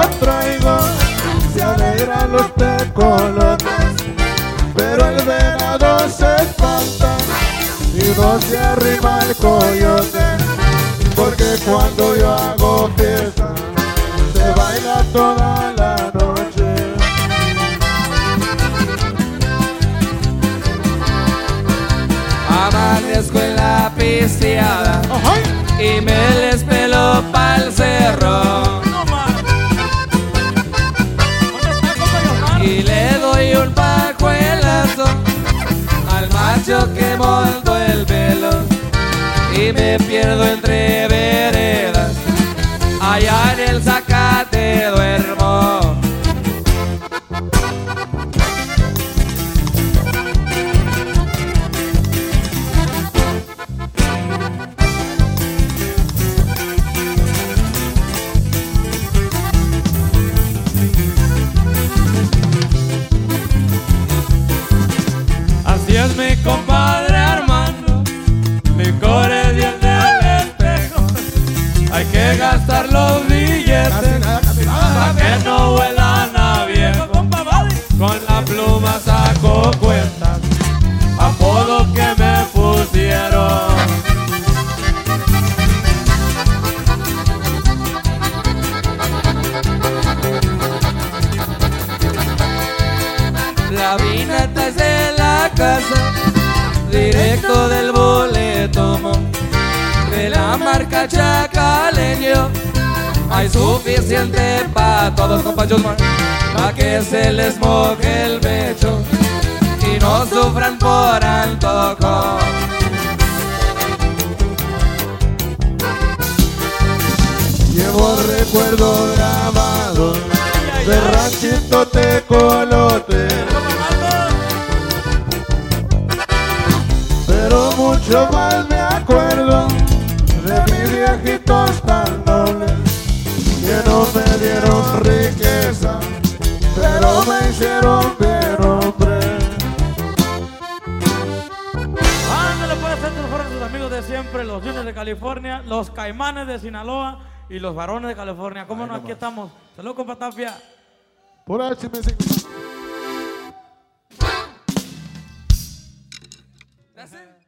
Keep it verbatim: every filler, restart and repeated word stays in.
traigo, se alegran los tecolotes, pero el venado se espanta y no se arrima el coyote, porque cuando yo hago fiesta se baila toda la noche. Amanezco en la pisteada y me les pelo pa'l cerro, y le doy un pajuelazo al macho que monto el velo, y me pierdo entre veredas, allá en el zacate duermo. Así es mi compadre Armando, licor es diente del espejo. Hay que gastar los billetes para que no huelan a viejo. Con la pluma saco cuentas, apodo que me pusieron. La vineta es de la casa, directo del boleto, de la marca Chacaleño. Hay suficiente pa' todos, compañeros, pa' que se les moje el pecho y no sufran por antojo. Llevo recuerdos grabados de ranchito tecolote, pero mucho más me acuerdo de mis viejitos tan nobles, que no me dieron riqueza, pero me hicieron bien hombre. Ándale, puede ser tus fueron sus amigos de siempre, los Juniors de California, los Caimanes de Sinaloa y los Varones de California. ¿Cómo no? Aquí estamos. Salud, compa Tapia. Por ahí sí me... That's it.